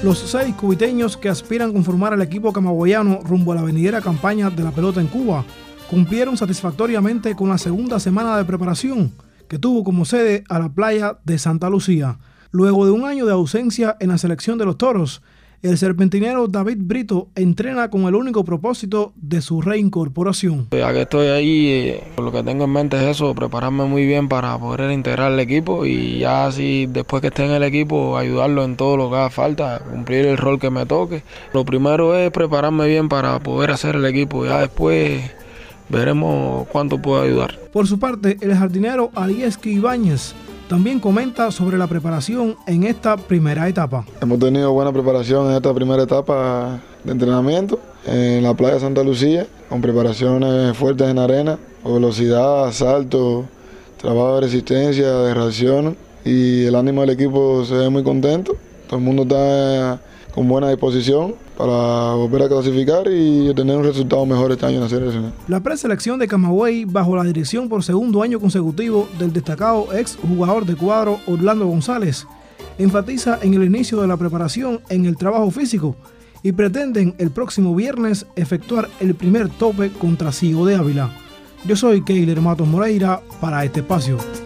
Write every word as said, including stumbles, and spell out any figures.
Los seis cubiteños que aspiran a conformar el equipo camagüeyano rumbo a la venidera campaña de la pelota en Cuba cumplieron satisfactoriamente con la segunda semana de preparación, que tuvo como sede a la playa de Santa Lucía. Luego de un año de ausencia en la selección de los toros, el serpentinero David Brito entrena con el único propósito de su reincorporación. Ya que estoy ahí, lo que tengo en mente es eso, prepararme muy bien para poder integrar el equipo y ya así después que esté en el equipo ayudarlo en todo lo que haga falta, cumplir el rol que me toque. Lo primero es prepararme bien para poder hacer el equipo, ya después veremos cuánto puedo ayudar. Por su parte, el jardinero Arieski Ibáñez también comenta sobre la preparación en esta primera etapa. Hemos tenido buena preparación en esta primera etapa de entrenamiento en la playa de Santa Lucía, con preparaciones fuertes en arena, velocidad, salto, trabajo de resistencia, de reacción, y el ánimo del equipo se ve muy contento. Todo el mundo está con buena disposición para volver a clasificar y tener un resultado mejor este año en la serie nacional. La preselección de Camagüey, bajo la dirección por segundo año consecutivo del destacado ex jugador de cuadro Orlando González, enfatiza en el inicio de la preparación en el trabajo físico y pretenden el próximo viernes efectuar el primer tope contra Ciego de Ávila. Yo soy Keiler Matos Moreira para este espacio.